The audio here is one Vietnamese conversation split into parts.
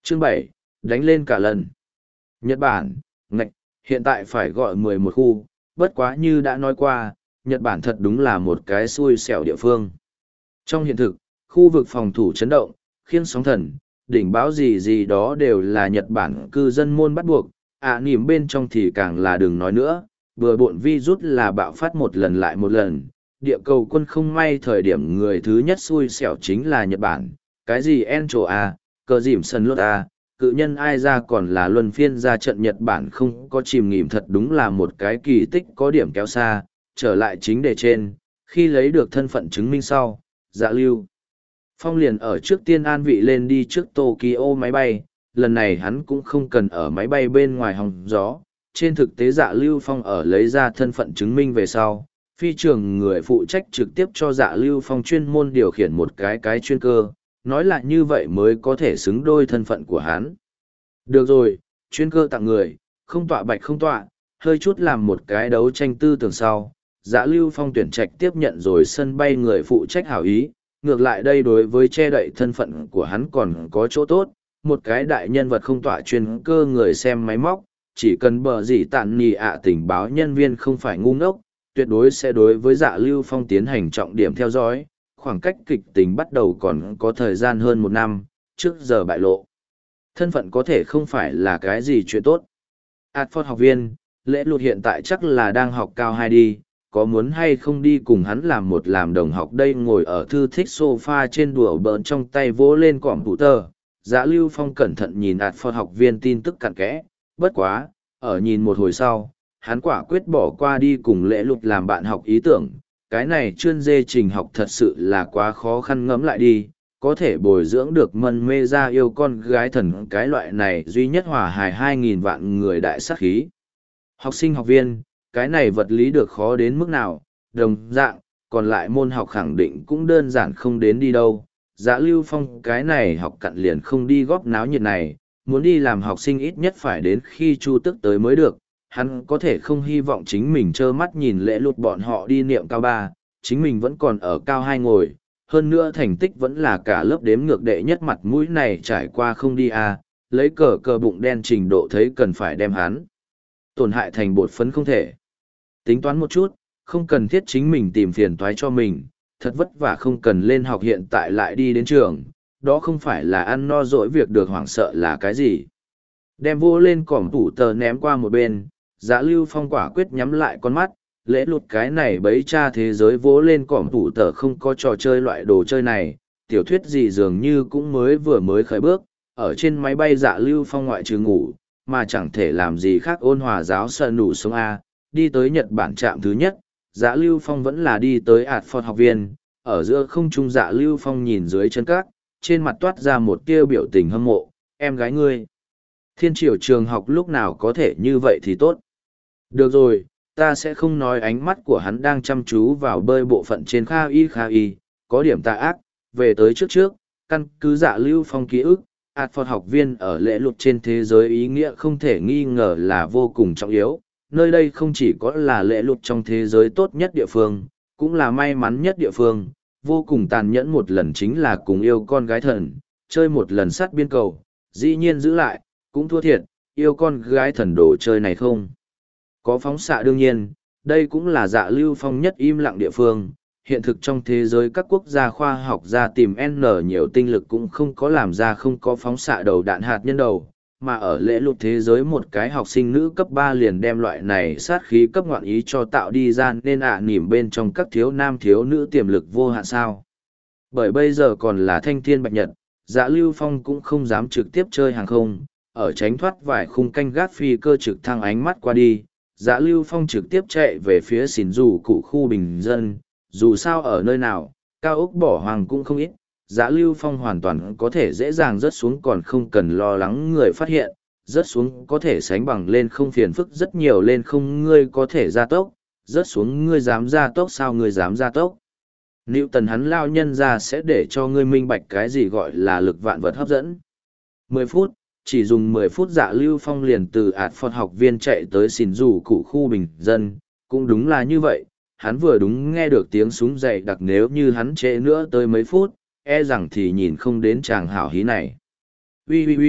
Chương 7, đánh lên cả lần. Nhật Bản, ngạch, hiện tại phải gọi 11 khu, bất quá như đã nói qua, Nhật Bản thật đúng là một cái xui xẻo địa phương. Trong hiện thực, khu vực phòng thủ chấn động, khiêng sóng thần, đỉnh báo gì gì đó đều là Nhật Bản cư dân môn bắt buộc, nỉm bên trong thì càng là đừng nói nữa, bừa bộn virus là bạo phát một lần lại một lần. Địa cầu quân không may thời điểm người thứ nhất xui xẻo chính là Nhật Bản, cái gì Encho A, cờ dìm sân lốt A, cự nhân ai ra còn là luân phiên ra trận Nhật Bản không có chìm nghỉm, thật đúng là một cái kỳ tích có điểm kéo xa. Trở lại chính đề trên, khi lấy được thân phận chứng minh sau, Dạ Lưu Phong liền ở trước tiên an vị lên đi trước Tokyo máy bay, lần này hắn cũng không cần ở máy bay bên ngoài hòng gió. Trên thực tế Dạ Lưu Phong ở lấy ra thân phận chứng minh về sau, phi trường người phụ trách trực tiếp cho Dạ Lưu Phong chuyên môn điều khiển một cái chuyên cơ, nói là như vậy mới có thể xứng đôi thân phận của hắn. Được rồi, chuyên cơ tặng người, không tọa bạch không tọa, hơi chút làm một cái đấu tranh tư tưởng sau. Dạ Lưu Phong tuyển trạch tiếp nhận rồi sân bay người phụ trách hảo ý, ngược lại đây đối với che đậy thân phận của hắn còn có chỗ tốt, một cái đại nhân vật không tọa chuyên cơ người xem máy móc, chỉ cần bờ gì tạn nì tình báo nhân viên không phải ngu ngốc, tuyệt đối sẽ đối với Dạ Lưu Phong tiến hành trọng điểm theo dõi, khoảng cách kịch tính bắt đầu còn có thời gian hơn 1 năm, trước giờ bại lộ. Thân phận có thể không phải là cái gì chuyện tốt. Adford học viên, lễ lụt hiện tại chắc là đang học cao 2 đi, có muốn hay không đi cùng hắn làm đồng học đây, ngồi ở thư thích sofa trên đùa bỡn trong tay vỗ lên cỏm tủ tờ. Dạ Lưu Phong cẩn thận nhìn Adford học viên tin tức cặn kẽ, bất quá, ở nhìn một hồi sau, hắn quả quyết bỏ qua đi cùng lễ lụt làm bạn học ý tưởng. Cái này chuyên dê trình học thật sự là quá khó khăn, ngẫm lại đi, có thể bồi dưỡng được mân mê ra yêu con gái thần cái loại này duy nhất hòa hài 2.000 vạn người đại sát khí. Học sinh học viên, cái này vật lý được khó đến mức nào, đồng dạng, còn lại môn học khẳng định cũng đơn giản không đến đi đâu. Dạ Lưu Phong cái này học cặn liền không đi góp náo nhiệt này, muốn đi làm học sinh ít nhất phải đến khi Chu Tức tới mới được. Hắn có thể không hy vọng chính mình trơ mắt nhìn lễ lụt bọn họ đi niệm cao 3, chính mình vẫn còn ở cao 2 ngồi, hơn nữa thành tích vẫn là cả lớp đếm ngược đệ nhất, mặt mũi này trải qua không đi lấy cờ bụng đen trình độ thấy cần phải đem hắn tổn hại thành bột phấn không thể. Tính toán một chút, không cần thiết chính mình tìm phiền toái cho mình, thật vất vả không cần lên học hiện tại lại đi đến trường, đó không phải là ăn no dỗi việc được hoảng sợ là cái gì. Đem vô lên cỏm tủ tờ ném qua một bên, Dạ Lưu Phong quả quyết nhắm lại con mắt, lễ lụt cái này bấy cha thế giới vỗ lên cỏm tủ tờ không có trò chơi loại đồ chơi này, tiểu thuyết gì dường như cũng vừa mới khởi bước, ở trên máy bay Dạ Lưu Phong ngoại trừ ngủ, mà chẳng thể làm gì khác ôn hòa giáo sơ nủ sống đi tới Nhật Bản trạm thứ nhất. Dạ Lưu Phong vẫn là đi tới Adford học viên, ở giữa không trung Dạ Lưu Phong nhìn dưới chân cát, trên mặt toát ra một tia biểu tình hâm mộ, em gái ngươi. Thiên triều trường học lúc nào có thể như vậy thì tốt. Được rồi, ta sẽ không nói. Ánh mắt của hắn đang chăm chú vào bơi bộ phận trên Kha Y, có điểm tà ác, về tới trước, căn cứ Dạ Lưu Phong ký ức, Adford học viên ở lễ lụt trên thế giới ý nghĩa không thể nghi ngờ là vô cùng trọng yếu. Nơi đây không chỉ có là lễ lụt trong thế giới tốt nhất địa phương, cũng là may mắn nhất địa phương, vô cùng tàn nhẫn một lần chính là cùng yêu con gái thần, chơi một lần sát biên cầu, dĩ nhiên giữ lại, cũng thua thiệt, yêu con gái thần đồ chơi này không có phóng xạ đương nhiên, đây cũng là Dạ Lưu Phong nhất im lặng địa phương. Hiện thực trong thế giới các quốc gia khoa học gia tìm N nhiều tinh lực cũng không có làm ra không có phóng xạ đầu đạn hạt nhân đầu, mà ở lễ lụt thế giới một cái học sinh nữ cấp 3 liền đem loại này sát khí cấp ngoạn ý cho tạo đi ra, nên nỉm bên trong các thiếu nam thiếu nữ tiềm lực vô hạn sao. Bởi bây giờ còn là thanh thiên bạch nhật, Dạ Lưu Phong cũng không dám trực tiếp chơi hàng không, ở tránh thoát vài khung canh gác phi cơ trực thăng ánh mắt qua đi. Dạ Lưu Phong trực tiếp chạy về phía xỉn dù cụ khu bình dân, dù sao ở nơi nào, cao ốc bỏ hoang cũng không ít, Dạ Lưu Phong hoàn toàn có thể dễ dàng rớt xuống còn không cần lo lắng người phát hiện, rớt xuống có thể sánh bằng lên không phiền phức rất nhiều, lên không ngươi có thể gia tốc, rớt xuống ngươi dám gia tốc sao ngươi dám gia tốc. Newton hắn lao nhân ra sẽ để cho ngươi minh bạch cái gì gọi là lực vạn vật hấp dẫn. 10 phút, chỉ dùng 10 phút Dạ Lưu Phong liền từ Adford học viên chạy tới xỉn dù cụ khu bình dân, cũng đúng là như vậy, hắn vừa đúng nghe được tiếng súng dày đặc, nếu như hắn trễ nữa tới mấy phút, e rằng thì nhìn không đến chàng hảo hí này. Ui,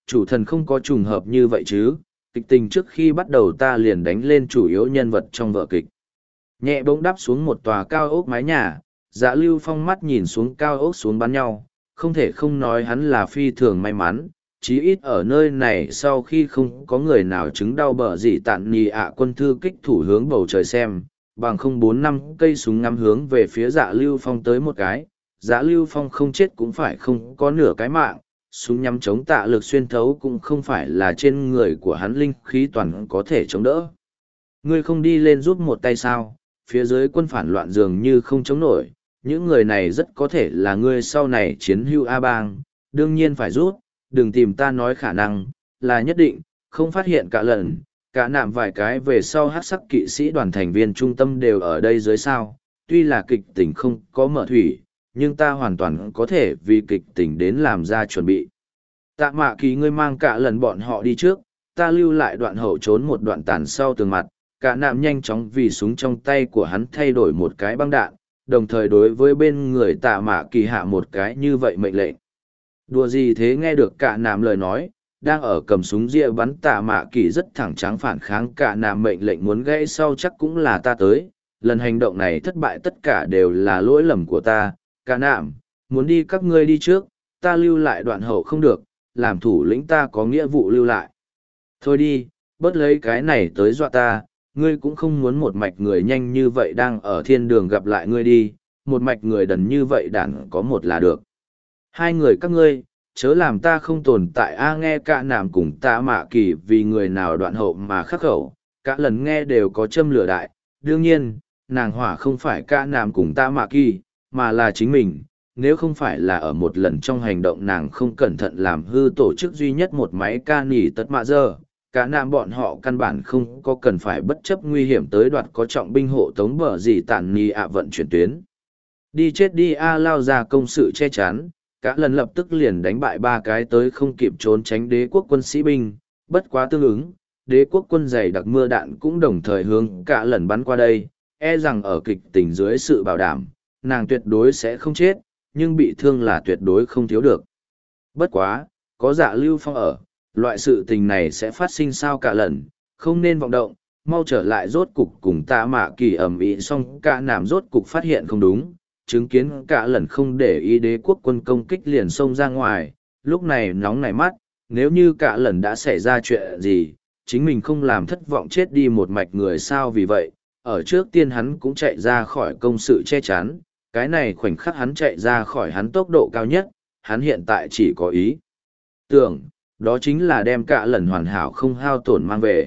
chủ thần không có trùng hợp như vậy chứ, kịch tình trước khi bắt đầu ta liền đánh lên chủ yếu nhân vật trong vở kịch. Nhẹ bỗng đáp xuống một tòa cao ốc mái nhà, Dạ Lưu Phong mắt nhìn xuống cao ốc xuống bắn nhau, không thể không nói hắn là phi thường may mắn, chí ít ở nơi này sau khi không có người nào chứng đau bờ gì tạn nì ạ quân thư kích thủ hướng bầu trời xem, bằng không 4-5 cây súng ngắm hướng về phía Dạ Lưu Phong tới một cái, Dạ Lưu Phong không chết cũng phải không có nửa cái mạng, súng nhắm chống tạ lực xuyên thấu cũng không phải là trên người của hắn linh khí toàn có thể chống đỡ. Ngươi không đi lên giúp một tay sao, phía dưới quân phản loạn dường như không chống nổi, những người này rất có thể là ngươi sau này chiến hữu A Bang, đương nhiên phải giúp, đừng tìm ta nói khả năng, là nhất định, không phát hiện cả lần, cả nạm vài cái về sau hát sắc kỵ sĩ đoàn thành viên trung tâm đều ở đây dưới sao, tuy là kịch tình không có mở thủy, nhưng ta hoàn toàn có thể vì kịch tình đến làm ra chuẩn bị. Tạ Mạ Kỳ ngươi mang cả lần bọn họ đi trước, ta lưu lại đoạn hậu trốn một đoạn tàn sau tường mặt, cả nạm nhanh chóng vì súng trong tay của hắn thay đổi một cái băng đạn, đồng thời đối với bên người Tạ Mạ Kỳ hạ một cái như vậy mệnh lệnh. Đùa gì thế, nghe được cả nạm lời nói, đang ở cầm súng ria bắn Tạ Mạ Kỳ rất thẳng trắng phản kháng, cả nạm mệnh lệnh muốn gãy sau chắc cũng là ta tới, lần hành động này thất bại tất cả đều là lỗi lầm của ta, cả nạm, muốn đi các ngươi đi trước, ta lưu lại đoạn hậu không được, làm thủ lĩnh ta có nghĩa vụ lưu lại. Thôi đi, bớt lấy cái này tới dọa ta, ngươi cũng không muốn một mạch người nhanh như vậy đang ở thiên đường gặp lại ngươi đi, một mạch người đần như vậy đàn có một là được. Hai người các ngươi, chớ làm ta không tồn tại a. Nghe cả nàm cùng Tạ Mạ Kỳ vì người nào đoạn hậu mà khắc khẩu, cả lần nghe đều có châm lửa đại, đương nhiên, nàng hỏa không phải cả nàm cùng Tạ Mạ Kỳ, mà là chính mình. Nếu không phải là ở một lần trong hành động nàng không cẩn thận làm hư tổ chức duy nhất một máy ca nỉ tất mạ giờ, cả nam bọn họ căn bản không có cần phải bất chấp nguy hiểm tới đoạt có trọng binh hộ tống bờ gì tàn nỉ ạ vận chuyển tuyến. Đi chết đi a. Lao ra công sự che chắn, cả lần lập tức liền đánh bại 3 cái tới không kịp trốn tránh đế quốc quân sĩ binh, bất quá tương ứng, đế quốc quân dày đặc mưa đạn cũng đồng thời hướng cả lần bắn qua đây, e rằng ở kịch tình dưới sự bảo đảm, nàng tuyệt đối sẽ không chết, nhưng bị thương là tuyệt đối không thiếu được. Bất quá, có Dạ Lưu Phong ở, loại sự tình này sẽ phát sinh sao cả lần, không nên vọng động, mau trở lại. Rốt cục cùng Tạ Mạ Kỳ ầm ĩ xong, cả nàm rốt cục phát hiện không đúng, chứng kiến cả lần không để ý đế quốc quân công kích liền xông ra ngoài, lúc này nóng nảy mắt, nếu như cả lần đã xảy ra chuyện gì, chính mình không làm thất vọng chết đi một mạch người sao. Vì vậy, ở trước tiên hắn cũng chạy ra khỏi công sự che chắn, cái này khoảnh khắc hắn chạy ra khỏi hắn tốc độ cao nhất, hắn hiện tại chỉ có ý tưởng, đó chính là đem cả lần hoàn hảo không hao tổn mang về.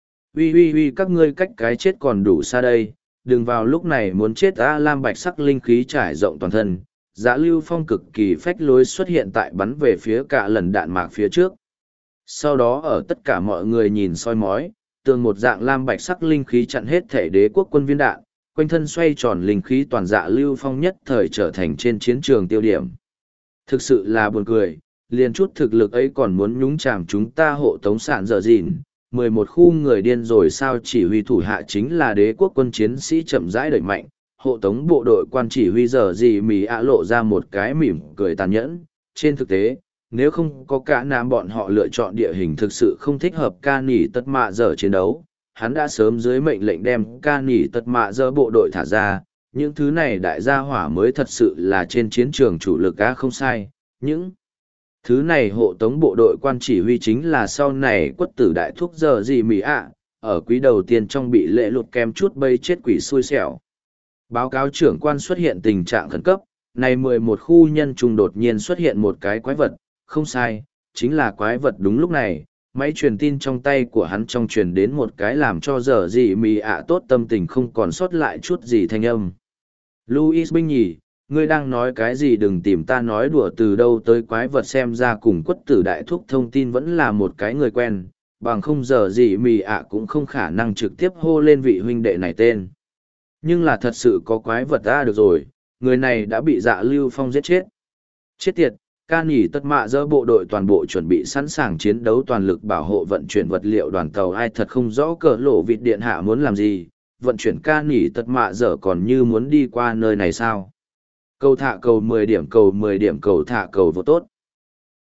Uy, các ngươi cách cái chết còn đủ xa đây, đừng vào lúc này muốn chết. Lam bạch sắc linh khí trải rộng toàn thân, Dạ Lưu Phong cực kỳ phách lối xuất hiện tại bắn về phía cả lần đạn mạc phía trước. Sau đó ở tất cả mọi người nhìn soi mói, tường một dạng lam bạch sắc linh khí chặn hết thể đế quốc quân viên đạn, quanh thân xoay tròn linh khí toàn. Dạ Lưu Phong nhất thời trở thành trên chiến trường tiêu điểm. Thực sự là buồn cười, liền chút thực lực ấy còn muốn nhúng chàm chúng ta hộ tống sản dở dịn. 11 khu người điên rồi sao? Chỉ huy thủ hạ chính là đế quốc quân chiến sĩ chậm rãi đẩy mạnh, hộ tống bộ đội quan chỉ huy dở gì mì ạ lộ ra một cái mỉm cười tàn nhẫn. Trên thực tế, nếu không có cả nam bọn họ lựa chọn địa hình thực sự không thích hợp ca nỉ tất mạ giờ chiến đấu, hắn đã sớm dưới mệnh lệnh đem ca nỉ tất mạ giờ bộ đội thả ra. Những thứ này đại gia hỏa mới thật sự là trên chiến trường chủ lực á. Không sai, những thứ này hộ tống bộ đội quan chỉ huy chính là sau này quất tử đại thúc giờ gì mì ạ, ở quý đầu tiên trong bị lệ lụt kem chút bây chết quỷ xui xẻo. Báo cáo trưởng quan xuất hiện tình trạng khẩn cấp, này 11 khu nhân trung đột nhiên xuất hiện một cái quái vật, không sai, chính là quái vật. Đúng lúc này, máy truyền tin trong tay của hắn trong truyền đến một cái làm cho giờ gì mì ạ tốt tâm tình không còn sót lại chút gì thanh âm. Louis binh nhì, ngươi đang nói cái gì? Đừng tìm ta nói đùa, từ đâu tới quái vật? Xem ra cùng quất tử đại thúc thông tin vẫn là một cái người quen, bằng không giờ gì mì ạ cũng không khả năng trực tiếp hô lên vị huynh đệ này tên. Nhưng là thật sự có quái vật. Được rồi, người này đã bị Dạ Lưu Phong giết chết. Chết tiệt, ca nỉ tất mạ dỡ bộ đội toàn bộ chuẩn bị sẵn sàng chiến đấu, toàn lực bảo hộ vận chuyển vật liệu đoàn tàu. Ai thật không rõ cờ lộ vịt điện hạ muốn làm gì, vận chuyển ca nỉ tất mạ dở còn như muốn đi qua nơi này sao? Cầu thả cầu 10 điểm, cầu 10 điểm, cầu thả cầu vô tốt.